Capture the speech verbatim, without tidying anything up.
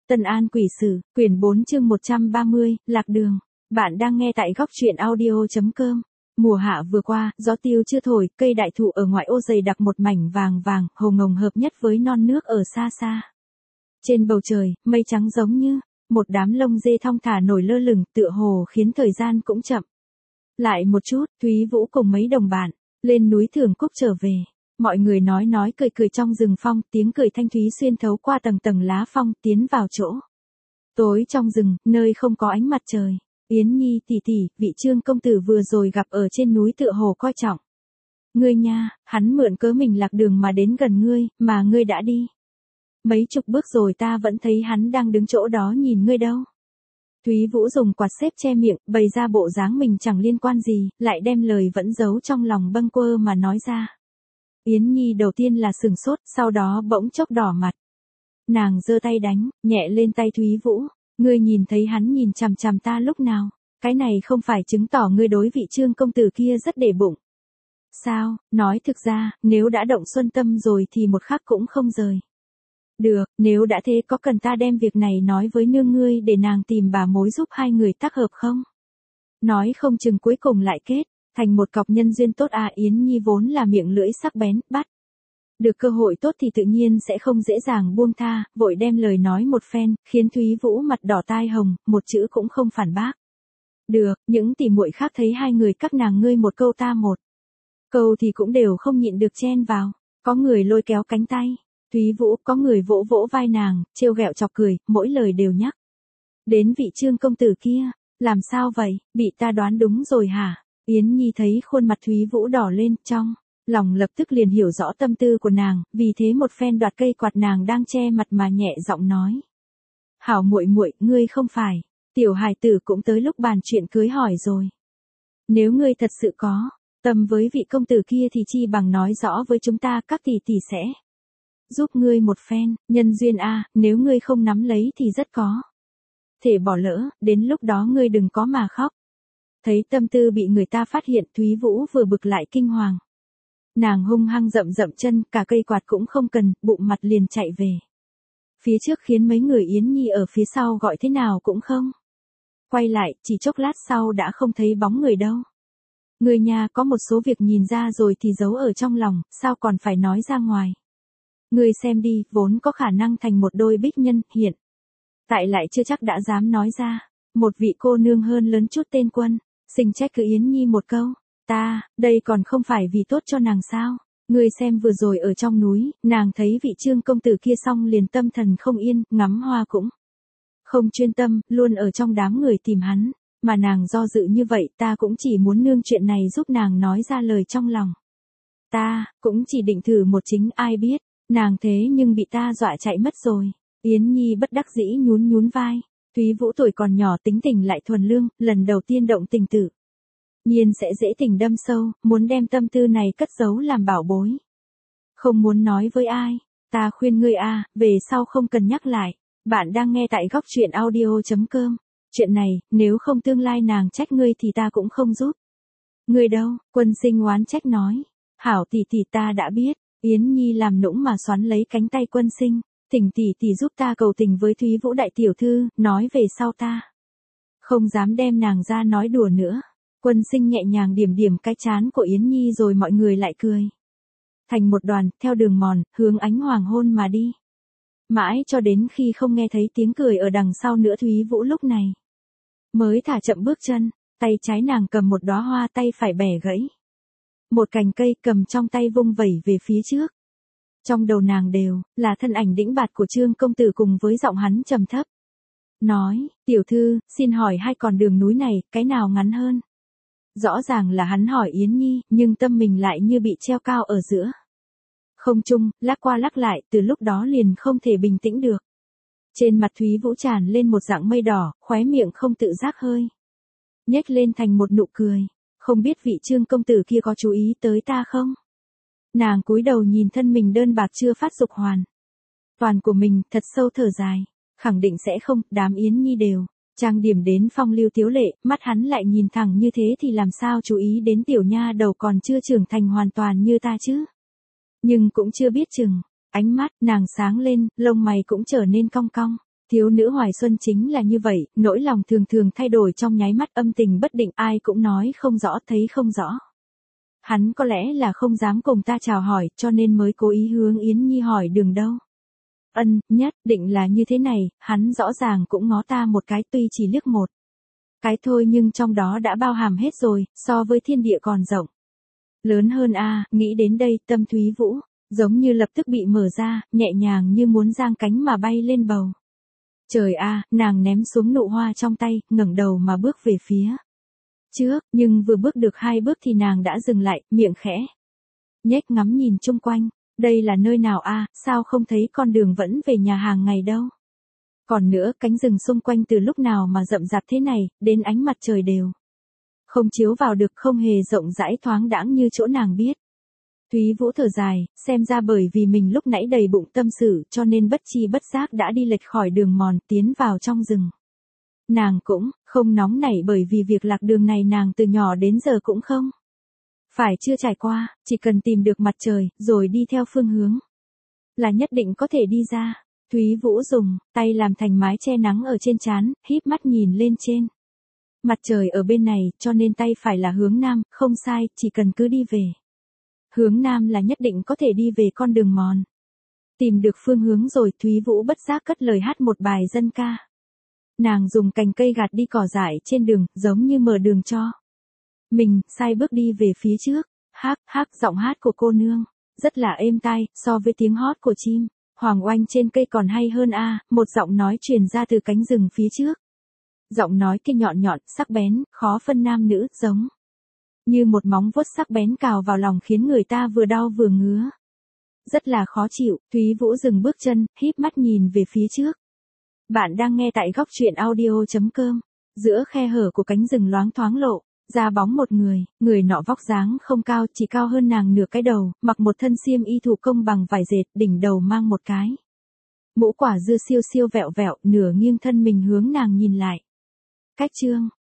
Tân An Quỷ Sử, quyển bốn chương một trăm ba mươi, Lạc Đường. Bạn đang nghe tại góc truyện audio chấm com. Mùa hạ vừa qua, gió tiêu chưa thổi, cây đại thụ ở ngoại ô dày đặc một mảnh vàng vàng, hồng ngồng hợp nhất với non nước ở xa xa. Trên bầu trời, mây trắng giống như một đám lông dê thong thả nổi lơ lửng, tựa hồ khiến thời gian cũng chậm lại một chút. Thúy Vũ cùng mấy đồng bạn lên núi Thường Cúc trở về. Mọi người nói nói cười cười trong rừng phong, tiếng cười thanh thúy xuyên thấu qua tầng tầng lá phong, tiến vào chỗ tối trong rừng, nơi không có ánh mặt trời. Yến Nhi tỷ tỷ, vị Trương công tử vừa rồi gặp ở trên núi tựa hồ coi trọng ngươi nha, hắn mượn cớ mình lạc đường mà đến gần ngươi, mà ngươi đã đi mấy chục bước rồi, ta vẫn thấy hắn đang đứng chỗ đó nhìn ngươi đâu. Thúy Vũ dùng quạt xếp che miệng, bày ra bộ dáng mình chẳng liên quan gì, lại đem lời vẫn giấu trong lòng bâng quơ mà nói ra. Yến Nhi đầu tiên là sừng sốt, sau đó bỗng chốc đỏ mặt. Nàng giơ tay đánh nhẹ lên tay Thúy Vũ. Ngươi nhìn thấy hắn nhìn chằm chằm ta lúc nào? Cái này không phải chứng tỏ ngươi đối vị Trương công tử kia rất để bụng sao? Nói thực ra, nếu đã động xuân tâm rồi thì một khắc cũng không rời được. Nếu đã thế, có cần ta đem việc này nói với nương ngươi để nàng tìm bà mối giúp hai người tác hợp không? Nói không chừng cuối cùng lại kết thành một cọc nhân duyên tốt à. Yến Nhi vốn là miệng lưỡi sắc bén, bắt được cơ hội tốt thì tự nhiên sẽ không dễ dàng buông tha, vội đem lời nói một phen, khiến Thúy Vũ mặt đỏ tai hồng, một chữ cũng không phản bác. Được, những tỉ muội khác thấy hai người các nàng ngươi một câu ta một câu thì cũng đều không nhịn được chen vào. Có người lôi kéo cánh tay Thúy Vũ, có người vỗ vỗ vai nàng, trêu ghẹo chọc cười, mỗi lời đều nhắc đến vị Trương công tử kia. Làm sao vậy, bị ta đoán đúng rồi hả? Yến Nhi thấy khuôn mặt Thúy Vũ đỏ lên, trong lòng lập tức liền hiểu rõ tâm tư của nàng, vì thế một phen đoạt cây quạt nàng đang che mặt mà nhẹ giọng nói: "Hảo muội muội, ngươi không phải tiểu hài tử cũng tới lúc bàn chuyện cưới hỏi rồi. Nếu ngươi thật sự có tâm với vị công tử kia thì chi bằng nói rõ với chúng ta, các tỷ tỷ sẽ giúp ngươi một phen, nhân duyên a, nếu ngươi không nắm lấy thì rất có thể bỏ lỡ, đến lúc đó ngươi đừng có mà khóc." Thấy tâm tư bị người ta phát hiện, Thúy Vũ vừa bực lại kinh hoàng. Nàng hung hăng dậm dậm chân, cả cây quạt cũng không cần, bụng mặt liền chạy về phía trước, khiến mấy người Yến Nhi ở phía sau gọi thế nào cũng không quay lại, chỉ chốc lát sau đã không thấy bóng người đâu. Người nhà có một số việc nhìn ra rồi thì giấu ở trong lòng, sao còn phải nói ra ngoài. Người xem đi, vốn có khả năng thành một đôi bích nhân, hiện tại lại chưa chắc đã dám nói ra. Một vị cô nương hơn lớn chút tên Quân Sinh trách cứ Yến Nhi một câu: "Ta, đây còn không phải vì tốt cho nàng sao? Ngươi xem vừa rồi ở trong núi, nàng thấy vị Trương công tử kia xong liền tâm thần không yên, ngắm hoa cũng không chuyên tâm, luôn ở trong đám người tìm hắn, mà nàng do dự như vậy, ta cũng chỉ muốn nương chuyện này giúp nàng nói ra lời trong lòng. Ta cũng chỉ định thử một chính, ai biết nàng thế nhưng bị ta dọa chạy mất rồi." Yến Nhi bất đắc dĩ nhún nhún vai. Thúy Vũ tuổi còn nhỏ, tính tình lại thuần lương, lần đầu tiên động tình tự nhiên sẽ dễ tình đâm sâu, muốn đem tâm tư này cất giấu làm bảo bối, không muốn nói với ai. Ta khuyên ngươi a, về sau không cần nhắc lại. Bạn đang nghe tại góc truyện audio chấm com. Chuyện này, nếu không tương lai nàng trách ngươi thì ta cũng không giúp ngươi đâu. Quân Sinh oán trách nói: "Hảo tỷ tỷ, ta đã biết." Yến Nhi làm nũng mà xoắn lấy cánh tay Quân Sinh: "Thỉnh tỷ tỷ giúp ta cầu tình với Thúy Vũ đại tiểu thư, nói về sau ta không dám đem nàng ra nói đùa nữa." Quân Sinh nhẹ nhàng điểm điểm cái trán của Yến Nhi rồi mọi người lại cười thành một đoàn, theo đường mòn, hướng ánh hoàng hôn mà đi. Mãi cho đến khi không nghe thấy tiếng cười ở đằng sau nữa, Thúy Vũ lúc này mới thả chậm bước chân. Tay trái nàng cầm một đóa hoa, tay phải bẻ gãy một cành cây, cầm trong tay vung vẩy về phía trước. Trong đầu nàng đều là thân ảnh đĩnh bạt của Trương công tử cùng với giọng hắn trầm thấp nói: "Tiểu thư, xin hỏi hai con đường núi này, cái nào ngắn hơn?" Rõ ràng là hắn hỏi Yến Nhi, nhưng tâm mình lại như bị treo cao ở giữa không trung, lắc qua lắc lại, từ lúc đó liền không thể bình tĩnh được. Trên mặt Thúy Vũ tràn lên một dạng mây đỏ, khóe miệng không tự giác hơi nhếch lên thành một nụ cười. Không biết vị Trương công tử kia có chú ý tới ta không? Nàng cúi đầu nhìn thân mình đơn bạc chưa phát dục hoàn toàn của mình, thật sâu thở dài. Khẳng định sẽ không, đám Yến Nhi đều trang điểm đến phong lưu tiếu lệ, mắt hắn lại nhìn thẳng như thế thì làm sao chú ý đến tiểu nha đầu còn chưa trưởng thành hoàn toàn như ta chứ? Nhưng cũng chưa biết chừng. Ánh mắt nàng sáng lên, lông mày cũng trở nên cong cong. Thiếu nữ Hoài Xuân chính là như vậy, nỗi lòng thường thường thay đổi trong nháy mắt, âm tình bất định, ai cũng nói không rõ, thấy không rõ. Hắn có lẽ là không dám cùng ta chào hỏi, cho nên mới cố ý hướng Yến Nhi hỏi đường đâu. Ân, nhất định là như thế này, hắn rõ ràng cũng ngó ta một cái, tuy chỉ liếc một cái thôi nhưng trong đó đã bao hàm hết rồi, so với thiên địa còn rộng. Lớn hơn a, nghĩ đến đây, tâm Thúy Vũ giống như lập tức bị mở ra, nhẹ nhàng như muốn giang cánh mà bay lên bầu. Trời a, nàng ném xuống nụ hoa trong tay, ngẩng đầu mà bước về phía trước, nhưng vừa bước được hai bước thì nàng đã dừng lại, miệng khẽ nhếch ngắm nhìn chung quanh. Đây là nơi nào a, sao không thấy con đường vẫn về nhà hàng ngày đâu. Còn nữa, cánh rừng xung quanh từ lúc nào mà rậm rạp thế này, đến ánh mặt trời đều không chiếu vào được, không hề rộng rãi thoáng đãng như chỗ nàng biết. Thúy Vũ thở dài, xem ra bởi vì mình lúc nãy đầy bụng tâm sự cho nên bất chi bất giác đã đi lệch khỏi đường mòn tiến vào trong rừng. Nàng cũng không nóng nảy bởi vì việc lạc đường này nàng từ nhỏ đến giờ cũng không phải chưa trải qua, chỉ cần tìm được mặt trời, rồi đi theo phương hướng là nhất định có thể đi ra. Thúy Vũ dùng tay làm thành mái che nắng ở trên trán, híp mắt nhìn lên trên. Mặt trời ở bên này, cho nên tay phải là hướng nam, không sai, chỉ cần cứ đi về hướng nam là nhất định có thể đi về con đường mòn. Tìm được phương hướng rồi, Thúy Vũ bất giác cất lời hát một bài dân ca. Nàng dùng cành cây gạt đi cỏ dại trên đường, giống như mở đường cho mình, sai bước đi về phía trước. Hác, hác, giọng hát của cô nương rất là êm tai, so với tiếng hót của chim hoàng oanh trên cây còn hay hơn a. Một giọng nói truyền ra từ cánh rừng phía trước. Giọng nói kia nhọn nhọn, sắc bén, khó phân nam nữ, giống như một móng vuốt sắc bén cào vào lòng khiến người ta vừa đau vừa ngứa. Rất là khó chịu. Thúy Vũ dừng bước chân, híp mắt nhìn về phía trước. Bạn đang nghe tại góc truyện audio chấm com. Giữa khe hở của cánh rừng loáng thoáng lộ ra bóng một người, người nọ vóc dáng không cao, chỉ cao hơn nàng nửa cái đầu, mặc một thân xiêm y thủ công bằng vải dệt, đỉnh đầu mang một cái mũ quả dưa siêu siêu vẹo vẹo, nửa nghiêng thân mình hướng nàng nhìn lại. Cách chương